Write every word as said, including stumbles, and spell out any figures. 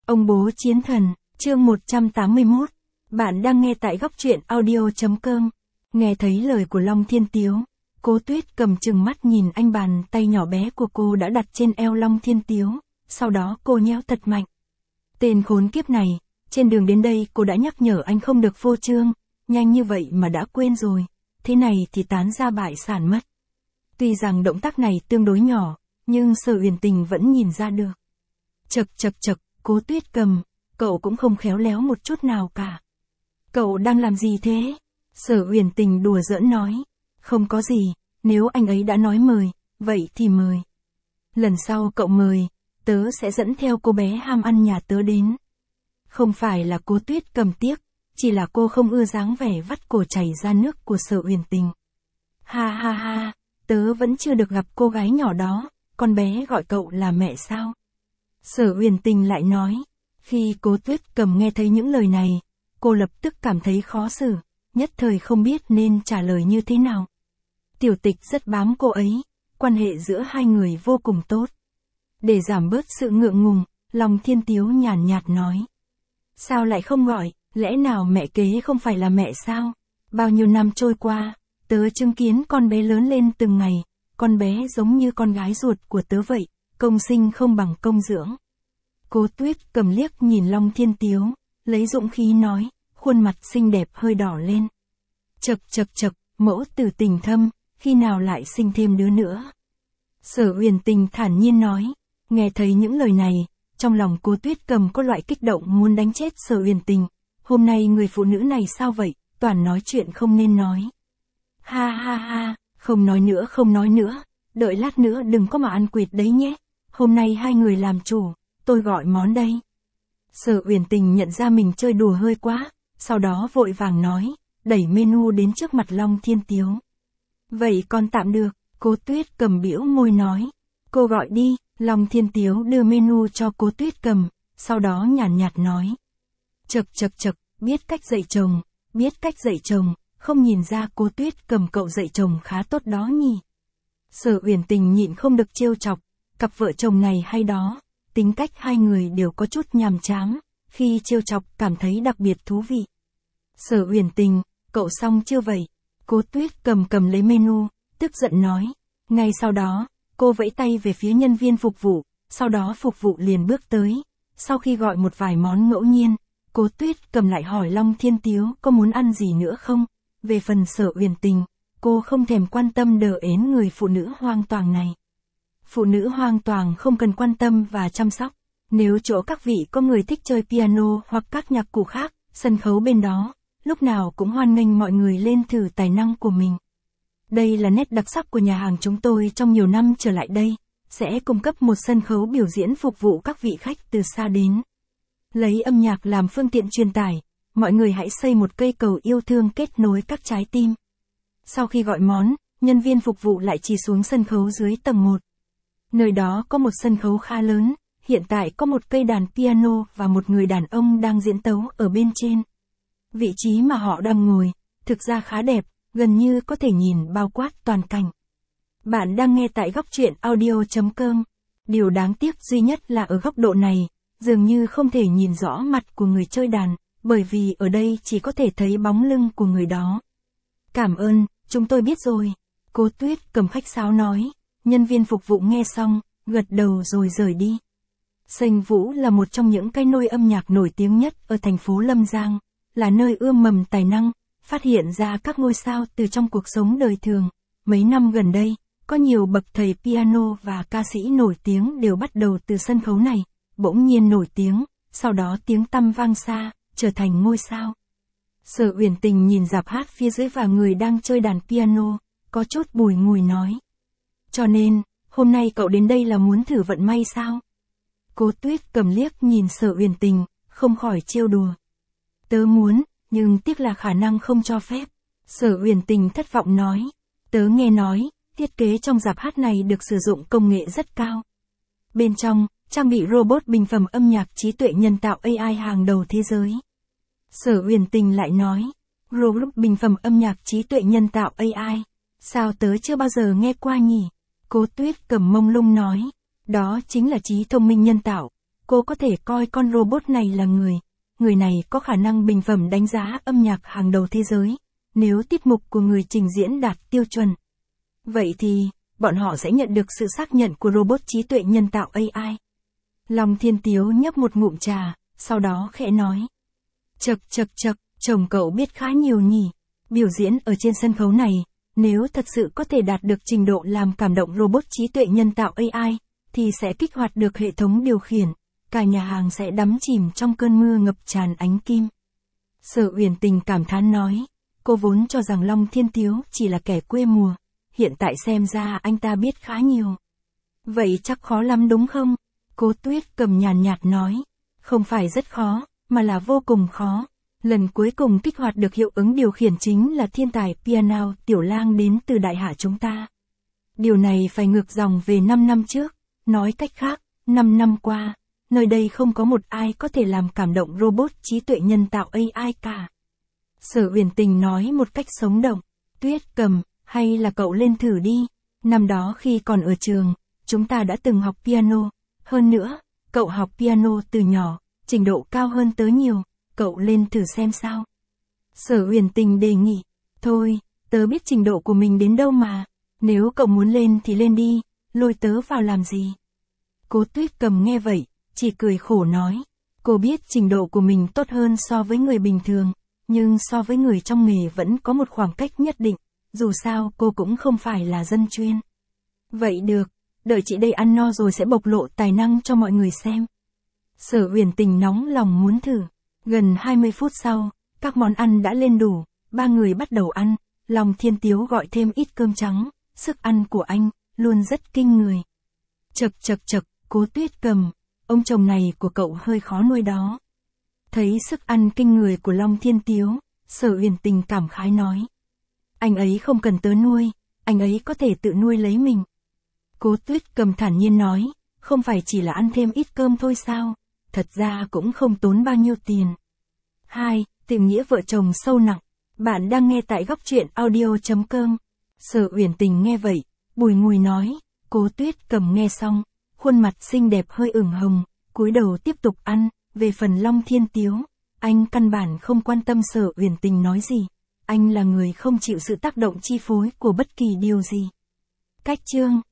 Ông bố chiến thần, chương một trăm tám mươi mốt. Bạn đang nghe tại góc truyện audio chấm com. Nghe thấy lời của Long Thiên Tiếu, Cố Tuyết cầm chừng mắt nhìn anh, bàn tay nhỏ bé của cô đã đặt trên eo Long Thiên Tiếu, sau đó cô nhéo thật mạnh. Tên khốn kiếp này, trên đường đến đây cô đã nhắc nhở anh không được phô trương, nhanh như vậy mà đã quên rồi, thế này thì tán ra bại sản mất. Tuy rằng động tác này tương đối nhỏ, nhưng Sở Uyển Tình vẫn nhìn ra được. Chậc chậc chậc, Cố Tuyết cầm, cậu cũng không khéo léo một chút nào cả. Cậu đang làm gì thế? Sở Uyển Tình đùa giỡn nói. Không có gì, nếu anh ấy đã nói mời, vậy thì mời. Lần sau cậu mời, tớ sẽ dẫn theo cô bé ham ăn nhà tớ đến. Không phải là Cố Tuyết cầm tiếc, chỉ là cô không ưa dáng vẻ vắt cổ chảy ra nước của Sở Uyển Tình. Ha ha ha, tớ vẫn chưa được gặp cô gái nhỏ đó, con bé gọi cậu là mẹ sao? Sở Uyển Tình lại nói. Khi Cố Tuyết cầm nghe thấy những lời này, cô lập tức cảm thấy khó xử, nhất thời không biết nên trả lời như thế nào. Tiểu Tịch rất bám cô ấy, quan hệ giữa hai người vô cùng tốt. Để giảm bớt sự ngượng ngùng, Long Thiên Tiếu nhàn nhạt nói. Sao lại không gọi, lẽ nào mẹ kế không phải là mẹ sao? Bao nhiêu năm trôi qua, tớ chứng kiến con bé lớn lên từng ngày, con bé giống như con gái ruột của tớ vậy, công sinh không bằng công dưỡng. Cố Tuyết cầm liếc nhìn Long Thiên Tiếu, lấy dũng khí nói, khuôn mặt xinh đẹp hơi đỏ lên. Chậc chậc chậc, mẫu tử tình thâm, khi nào lại sinh thêm đứa nữa? Sở Uyển Tình thản nhiên nói. Nghe thấy những lời này, trong lòng Cố Tuyết cầm có loại kích động muốn đánh chết Sở Uyển Tình. Hôm nay người phụ nữ này sao vậy, toàn nói chuyện không nên nói. Ha ha ha, không nói nữa không nói nữa, đợi lát nữa đừng có mà ăn quỵt đấy nhé. Hôm nay hai người làm chủ, tôi gọi món đây. Sở Uyển Tình nhận ra mình chơi đùa hơi quá, sau đó vội vàng nói, đẩy menu đến trước mặt Long Thiên Tiếu. Vậy còn tạm được, Cố Tuyết cầm bĩu môi nói. Cô gọi đi, Long Thiên Tiếu đưa menu cho Cố Tuyết cầm, sau đó nhàn nhạt nói. Chậc chậc chậc, biết cách dạy chồng, biết cách dạy chồng, không nhìn ra Cố Tuyết cầm cậu dạy chồng khá tốt đó nhỉ. Sở Uyển Tình nhịn không được trêu chọc, cặp vợ chồng này hay đó, tính cách hai người đều có chút nhàm chán, khi trêu chọc cảm thấy đặc biệt thú vị. Sở Uyển Tình, cậu xong chưa vậy? Cố Tuyết cầm cầm lấy menu, tức giận nói. Ngay sau đó, cô vẫy tay về phía nhân viên phục vụ, sau đó phục vụ liền bước tới. Sau khi gọi một vài món ngẫu nhiên, Cố Tuyết cầm lại hỏi Long Thiên Tiếu có muốn ăn gì nữa không? Về phần Sở Uyển Tình, cô không thèm quan tâm đờ ến người phụ nữ hoang toàng này. Phụ nữ hoang toàng không cần quan tâm và chăm sóc. Nếu chỗ các vị có người thích chơi piano hoặc các nhạc cụ khác, sân khấu bên đó, lúc nào cũng hoan nghênh mọi người lên thử tài năng của mình. Đây là nét đặc sắc của nhà hàng chúng tôi trong nhiều năm trở lại đây, sẽ cung cấp một sân khấu biểu diễn phục vụ các vị khách từ xa đến. Lấy âm nhạc làm phương tiện truyền tải, mọi người hãy xây một cây cầu yêu thương kết nối các trái tim. Sau khi gọi món, nhân viên phục vụ lại chỉ xuống sân khấu dưới tầng một. Nơi đó có một sân khấu khá lớn, hiện tại có một cây đàn piano và một người đàn ông đang diễn tấu ở bên trên. Vị trí mà họ đang ngồi, thực ra khá đẹp, gần như có thể nhìn bao quát toàn cảnh. Bạn đang nghe tại góc truyện audio chấm com. Điều đáng tiếc duy nhất là ở góc độ này, dường như không thể nhìn rõ mặt của người chơi đàn, bởi vì ở đây chỉ có thể thấy bóng lưng của người đó. Cảm ơn, chúng tôi biết rồi. Cố Tuyết cầm khách sáo nói. Nhân viên phục vụ nghe xong, gật đầu rồi rời đi. Sênh Vũ là một trong những cái nôi âm nhạc nổi tiếng nhất ở thành phố Lâm Giang, là nơi ươm mầm tài năng, phát hiện ra các ngôi sao từ trong cuộc sống đời thường. Mấy năm gần đây, có nhiều bậc thầy piano và ca sĩ nổi tiếng đều bắt đầu từ sân khấu này, bỗng nhiên nổi tiếng, sau đó tiếng tăm vang xa, trở thành ngôi sao. Sở Uyển Tình nhìn dạp hát phía dưới và người đang chơi đàn piano, có chút bùi ngùi nói. Cho nên, hôm nay cậu đến đây là muốn thử vận may sao? Cố Tuyết cầm liếc nhìn Sở Uyển Tình, không khỏi trêu đùa. Tớ muốn, nhưng tiếc là khả năng không cho phép. Sở Uyển Tình thất vọng nói. Tớ nghe nói, thiết kế trong dạp hát này được sử dụng công nghệ rất cao. Bên trong, trang bị robot bình phẩm âm nhạc trí tuệ nhân tạo a i hàng đầu thế giới. Sở Uyển Tình lại nói. Robot bình phẩm âm nhạc trí tuệ nhân tạo a i. Sao tớ chưa bao giờ nghe qua nhỉ? Cố Tuyết cầm mông lung nói. Đó chính là trí thông minh nhân tạo. cô có thể coi con robot này là người. Người này có khả năng bình phẩm đánh giá âm nhạc hàng đầu thế giới. Nếu tiết mục của người trình diễn đạt tiêu chuẩn. Vậy thì, bọn họ sẽ nhận được sự xác nhận của robot trí tuệ nhân tạo a i. Long Thiên Tiếu nhấp một ngụm trà, sau đó khẽ nói. Chậc chậc chậc, chồng cậu biết khá nhiều nhỉ. Biểu diễn ở trên sân khấu này, nếu thật sự có thể đạt được trình độ làm cảm động robot trí tuệ nhân tạo a i, thì sẽ kích hoạt được hệ thống điều khiển. Cả nhà hàng sẽ đắm chìm trong cơn mưa ngập tràn ánh kim. Sở Uyển Tình cảm thán nói. Cô vốn cho rằng Long Thiên Tiếu chỉ là kẻ quê mùa. Hiện tại xem ra anh ta biết khá nhiều. Vậy chắc khó lắm đúng không? Cố Tuyết Cầm nhàn nhạt nói. Không phải rất khó, mà là vô cùng khó. Lần cuối cùng kích hoạt được hiệu ứng điều khiển chính là thiên tài piano Tiểu Lang đến từ đại hạ chúng ta. Điều này phải ngược dòng về năm năm trước. Nói cách khác, năm năm qua, nơi đây không có một ai có thể làm cảm động robot trí tuệ nhân tạo a i cả. Sở Uyển Tình nói một cách sống động. Tuyết Cầm, hay là cậu lên thử đi. Năm đó khi còn ở trường, chúng ta đã từng học piano. Hơn nữa, cậu học piano từ nhỏ, trình độ cao hơn tớ nhiều. Cậu lên thử xem sao. Sở Uyển Tình đề nghị. Thôi, tớ biết trình độ của mình đến đâu mà. Nếu cậu muốn lên thì lên đi, lôi tớ vào làm gì. Cố Tuyết Cầm nghe vậy, chỉ cười khổ nói. Cô biết trình độ của mình tốt hơn so với người bình thường, nhưng so với người trong nghề vẫn có một khoảng cách nhất định. Dù sao cô cũng không phải là dân chuyên. Vậy được, đợi chị đây ăn no rồi sẽ bộc lộ tài năng cho mọi người xem. Sở Uyển Tình nóng lòng muốn thử. Gần hai mươi phút sau, các món ăn đã lên đủ, ba người bắt đầu ăn. Long Thiên Tiếu gọi thêm ít cơm trắng, sức ăn của anh luôn rất kinh người. Chậc chậc chậc, Cố Tuyết Cầm, ông chồng này của cậu hơi khó nuôi đó. Thấy sức ăn kinh người của Long Thiên Tiếu, Sở Uyển Tình cảm khái nói. Anh ấy không cần tớ nuôi, anh ấy có thể tự nuôi lấy mình. Cố Tuyết Cầm thản nhiên nói, không phải chỉ là ăn thêm ít cơm thôi sao, thật ra cũng không tốn bao nhiêu tiền. hai. Tình nghĩa vợ chồng sâu nặng. Bạn đang nghe tại góc truyện audio chấm com. Sở Uyển Tình nghe vậy, bùi ngùi nói. Cố Tuyết Cầm nghe xong, khuôn mặt xinh đẹp hơi ửng hồng, cúi đầu tiếp tục ăn. Về phần Long Thiên Tiếu, anh căn bản không quan tâm Sở Uyển Tình nói gì. Anh là người không chịu sự tác động chi phối của bất kỳ điều gì. Cách chương